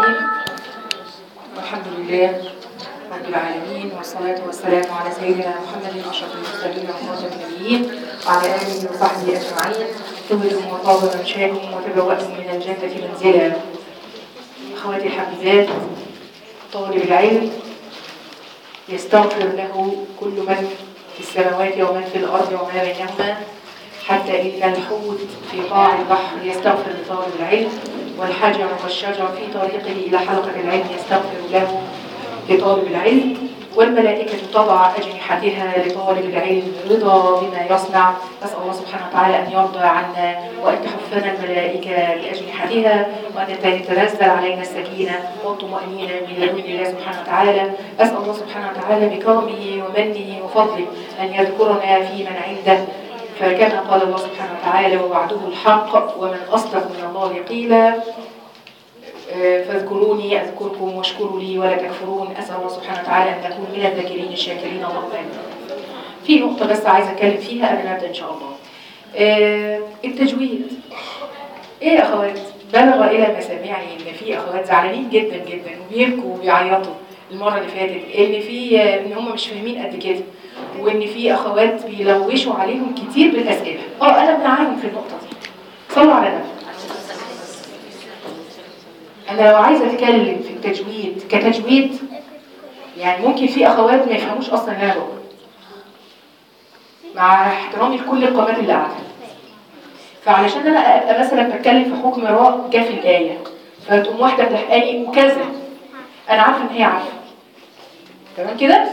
الرحيم. والحمد لله رب العالمين، والصلاة والسلام على سيدنا محمد أشرف المرسلين وخاتم النبيين وعلى آله وصحبه أجمعين. طبتم وطاب ممشاكم وتبوأتم من الجنة منزلا. أخواتي الحبيبات، طالب العلم يستغفر له كل من في السماوات ومن في الأرض وما بينهما، حتى إن الحوت في قاع البحر يستغفر لطالب العلم، والحجر والشجر في طريقه إلى حلقة العلم يستغفر له لطالب العلم، والملائكة تضع أجنحتها لطالب العلم رضا بما يصنع. نسأل الله سبحانه وتعالى أن يرضى عنا وأن تحفنا الملائكة بأجنحتها، وأن تتنزل علينا السكينة والطمأنينة من لدن الله سبحانه وتعالى. أسأل الله سبحانه وتعالى بكرمه ومنه وفضله أن يذكرنا في من عنده، فكما قال الله سبحانه وتعالى: ووعده الحق ومن أصدق من الله قيلا، فاذكروني أذكركم واشكروا لي ولا تكفرون. أسأل الله سبحانه وتعالى أن نكون من الذاكرين الشاكرين. اللهم آمين. في نقطة بس عايزة أتكلم فيها قبل ما أبدأ إن شاء الله. التجويد. إيه يا أخوات؟ بلغ إلى مسامعي إن في أخوات زعلانين جدا جدا وبيبكوا وبيعيطوا المرة اللي فاتت إن هم مش فاهمين قد كده، وإن في أخوات بيلوشوا عليهم كتير بالأسئلة. أنا معاهم في النقطة دي. صلوا على النبي. أنا لو عايزة أتكلم في التجويد كتجويد، يعني ممكن في أخوات ما يفهموش أصلا اللي أنا بقوله، مع احترامي لكل القامات اللي قاعدة. فعلشان أنا أبقى مثلا بتكلم في حكم راء جه في الآية، فتقوم واحدة بتحقاني وكذا، أنا عارفة إن هي عارفة. تمام كده؟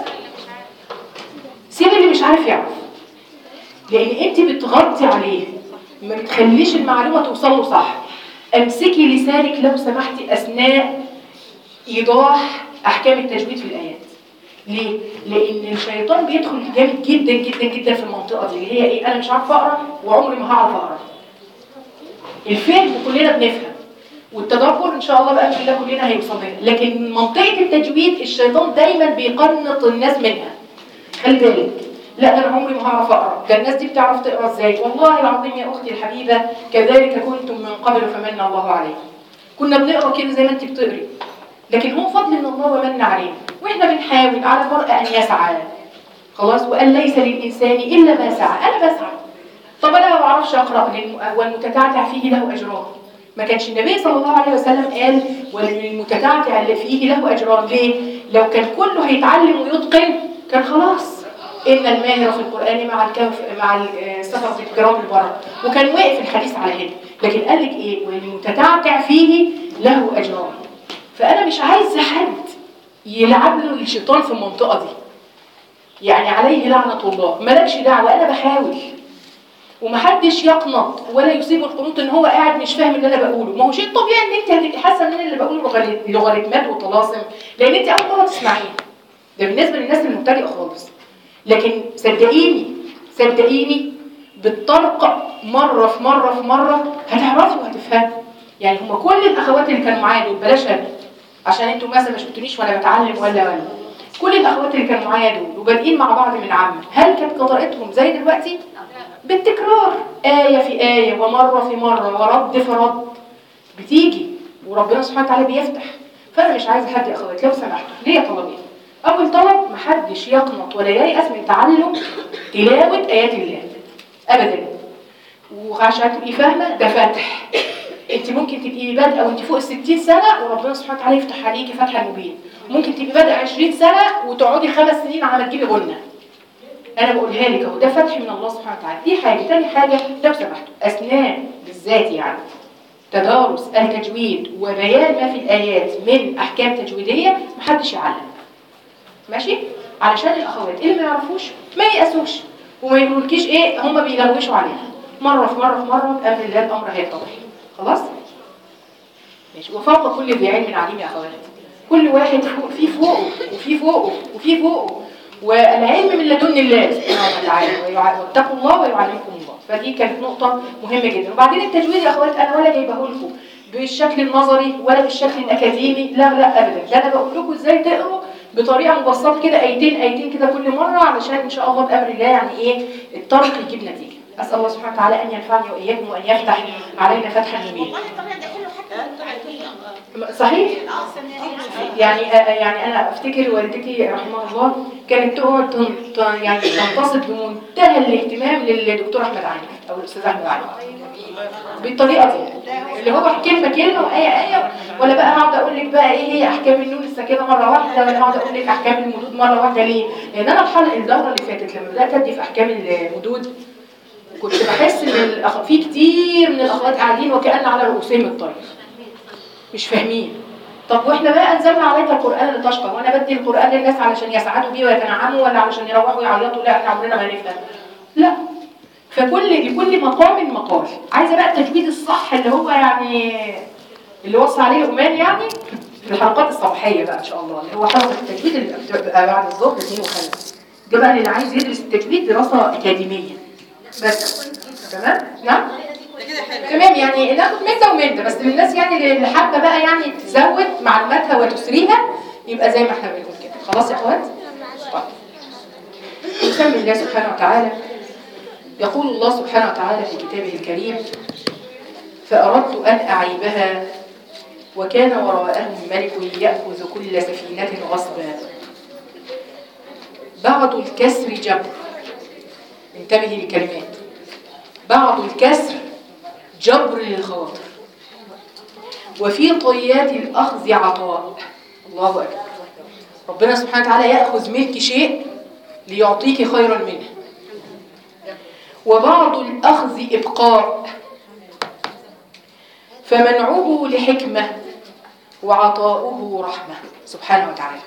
سيب اللي مش عارف يعرف، لأن أنت بتغطي عليه، ما بتخليش المعلومة توصل له صح. امسكي لسانك لو سمحتي أثناء إيضاح أحكام التجويد في الآيات. ليه؟ لأن الشيطان بيدخل جامد جدا جدا جدا في المنطقة دي اللي هي إيه؟ أنا مش عارفة أقرأ وعمري ما هعرف أقرأ. الفهم كلنا بنفهم، والتدبر إن شاء الله بأمر الله كلنا هيوصل لنا، لكن منطقة التجويد الشيطان دايما بيقنط الناس منها. خلي بالك، لا انا عمري ما هعرف اقرا، ده الناس دي بتعرف تقرا ازاي؟ والله العظيم يا اختي الحبيبه، كذلك كنتم من قبل فمن الله عليكم. كنا بنقرا كده زي ما انت بتقري، لكن هو فضل من الله ومن علينا، واحنا بنحاول على المرء ان يسعى. خلاص، وان ليس للانسان الا ما سعى. انا بسعى. طب انا ما بعرفش اقرا، والمتتعتع فيه له اجران. ما كانش النبي صلى الله عليه وسلم قال وللمتتعتع اللي فيه له اجران؟ ليه؟ لو كان كله هيتعلم ويتقن كان خلاص. إن الماهر في القرآن مع السفرة الكرام البرر، وكان واقف الحديث على هنا. لكن قال لك إيه؟ والمتتعتع فيه له أجران. فأنا مش عايزة حد يلعب له الشيطان في المنطقة دي، يعني عليه لعنة الله. مالكش دعوة، أنا بحاول. ومحدش يقنط ولا يصيب القنوط إن هو قاعد مش فاهم اللي أنا بقوله. ما هو شيء طبيعي إن أنت هتبقي حاسة إن اللي بقوله لوغاريتمات وطلاسم، لأن أنت أول مرة تسمعيه. ده بالنسبة للناس المبتدئة خالص. لكن صدقيني بالطرق مرة في مرة هتعرفي وهتفهمي. يعني هم كل الأخوات اللي كانوا معايا دول، بلاش أنا عشان انتوا مثلا ما شفتونيش وانا بتعلم ولا كل الأخوات اللي كانوا معايا دول وبادئين مع بعض من عامة، هل كانت قراءتهم زي دلوقتي؟ بالتكرار، آية في آية ومرة في مرة ورد في رد بتيجي، وربنا سبحانه وتعالى بيفتح. فأنا مش عايزة حد يا أخوات لو سمحتوا ليا طلبين. أول طلب، محدش يقنط ولا ييأس من تعلم تلاوة آيات الله أبدا. وعشان تبقي فاهمة ده فتح. أنت ممكن تبقي بادئة وأنت فوق 60 سنة وربنا سبحانه وتعالى يفتح عليكي فتحا مبين. ممكن تبقي بادئة 20 سنة وتقعدي 5 سنين على ما تجيبي غنة. أنا بقولها لك أهو، ده فتح من الله سبحانه وتعالى. دي حاجة. تاني حاجة، لو سمحتوا أثناء بالذات يعني تدارس التجويد وبيان ما في الآيات من أحكام تجويدية محدش يعلم. ماشي؟ علشان الأخوات اللي ما يعرفوش ما ييأسوش وما يقولكيش إيه هم بيلوشوا عليها. مرة في مرة بأمر الله الأمر هيتضح. خلاص؟ ماشي. وفوق كل ذي علم عليم يا أخوات. كل واحد فيه فوقه وفيه فوقه وفيه فوقه، والعلم من لدن الله سبحانه وتعالى، واتقوا الله ويعلمكم الله. فدي كانت نقطة مهمة جدا. وبعدين التجويد يا أخوات أنا ولا جايبه لكم بالشكل النظري ولا بالشكل الأكاديمي، لا أبدا. ده أنا بقول لكم إزاي تقروا بطريقة مبسطة كده، آيتين كده كل مرة، علشان إن شاء الله بأمر الله يعني إيه الطرق يجيب نتيجة. أسأل الله سبحانه وتعالى أن ينفعني وإياكم وأن يفتح علينا فتحا مبينا. صحيح. يعني انا افتكر والدتي رحمها الله كانت تقعد يعني تنتصت بمنتهى الاهتمام للدكتور احمد علي او الاستاذ احمد علي بالطريقه دي، اللي هو كلمه وايه ولا بقى هقعد اقول لك بقى ايه هي احكام النون الساكنه مره واحده، ولا هقعد اقول لك احكام المدود مره واحده. ليه؟ لان انا الدوره اللي فاتت لما بدات ادي في احكام المدود كنت بحس ان في كتير من الاخوات قاعدين وكأن على رؤوسهم الطير مش فاهمين. طب واحنا بقى انزلنا عليك القران لتشقى، وانا بدي القران للناس علشان يسعدوا بيه ويتنعموا ولا علشان يروحوا يعيطوا؟ لا، احنا عمرنا ما نفهم. لا، لكل مقام مقال. عايزه بقى التجويد الصح اللي هو يعني اللي وصى عليه أمان يعني في الحلقات الصباحيه بقى ان شاء الله، اللي هو حلقه التجويد اللي بتبقى بعد الظهر 2 و5. ده بقى اللي عايز يدرس التجويد دراسه اكاديميه بس. تمام؟ نعم؟ تمام، يعني ناخد من ده ومن ده، بس للناس يعني اللي حابه بقى يعني تزود معلوماتها وتسريها يبقى زي ما احنا بنقول كده. خلاص يا اخوات؟ طيب. بسم الله سبحانه وتعالى. يقول الله سبحانه وتعالى في كتابه الكريم: فأردت أن أعيبها وكان وراءهم ملك يأخذ كل سفينة غصبا. بعض الكسر جبر، انتبهي للكلمات. بعض الكسر جبر للخواطر، وفي طيات الأخذ عطاء. الله أكبر. ربنا سبحانه وتعالى يأخذ منك شيء ليعطيك خيرا منه. وبعض الأخذ إبقاء، فمنعه لحكمة وعطاؤه رحمة سبحانه وتعالى.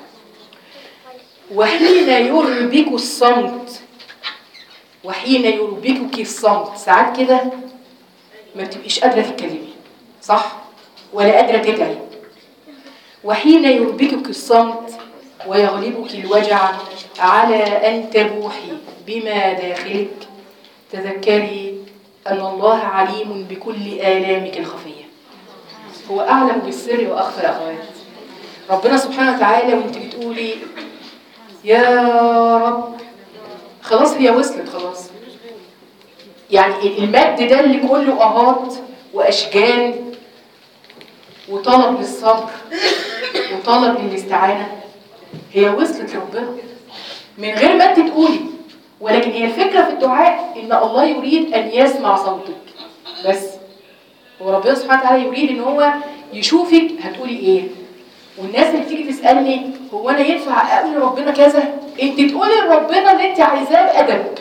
وحين يربك الصمت، وحين يربكك الصمت، ساعات كده ما بتبقيش قادرة تتكلمي صح ولا قادرة تدعي. وحين يربكك الصمت ويغلبك الوجع على أن تبوحي بما داخلك، تذكري أن الله عليم بكل آلامك الخفية. هو أعلم بالسر وأخفى الأخوات. ربنا سبحانه وتعالى وانت بتقولي يا رب، خلاص هي وصلت خلاص. يعني المد ده اللي كله أهات وأشجان وطلب للصبر وطلب للاستعانة، هي وصلت لربنا من غير ما انت تقولي. ولكن هي الفكرة في الدعاء ان الله يريد ان يسمع صوتك بس. هو ربنا سبحانه وتعالى يريد ان هو يشوفك هتقولي ايه. والناس اللي تيجي تسألني هو انا ينفع اقول لربنا كذا، انت تقولي لربنا اللي انت عايزاه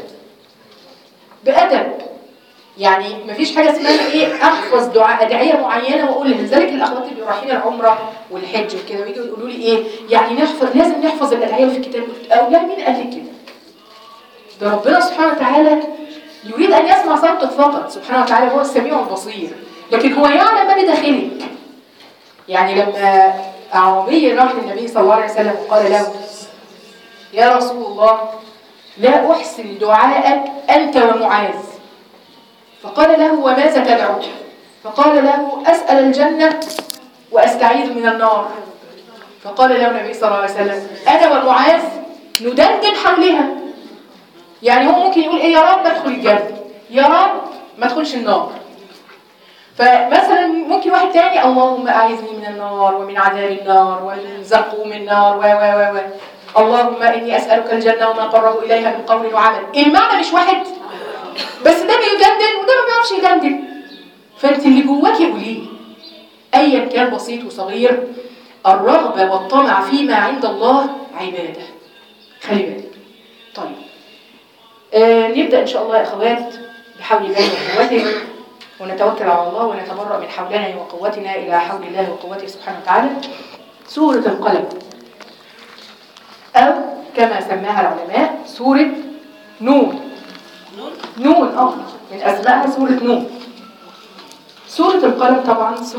بأدب. يعني مفيش حاجة اسمها ايه احفظ دعاء ادعية معينة واقولها. لذلك الاخوات اللي رايحين العمرة والحج وكده ويجوا يقولوا لي ايه يعني لازم نحفظ الادعية اللي في الكتاب. او لا، مين قال لك كده؟ ده ربنا سبحانه وتعالى يريد ان يسمع صوتك فقط. سبحانه وتعالى هو السميع البصير، لكن هو يعلم ما بداخلك. يعني لما أعرابي راح للنبي صلى الله عليه وسلم وقال له يا رسول الله لا أحسن دعاءك أنت ومعاذ، فقال له وماذا تدعو؟ فقال له أسأل الجنة وأستعيذ من النار. فقال له النبي صلى الله عليه وسلم أنا ومعاذ ندندن حولها. يعني هو ممكن يقول إيه يا رب ادخل الجنة، يا رب ما ادخلش النار. فمثلا ممكن واحد تاني اللهم أعذني من النار ومن عذاب النار ومن زقوم النار اللهم إني أسألك الجنة وما قرب إليها من قول وعمل. المعنى مش واحد، بس ده بيجندل وده ما بيعرفش يجندل. فأنت اللي جواكي قوليه أيا كان بسيط وصغير. الرغبة والطمع فيما عند الله عبادة، خلي بالك. طيب نبدأ إن شاء الله يا أخوات بحول الله وقوته، ونتوكل على الله ونتبرأ من حولنا وقوتنا إلى حول الله وقوته سبحانه وتعالى. سورة القلم، أو كما سماها العلماء سورة نون. نون من أسمائها سورة نون. سورة القلم طبعا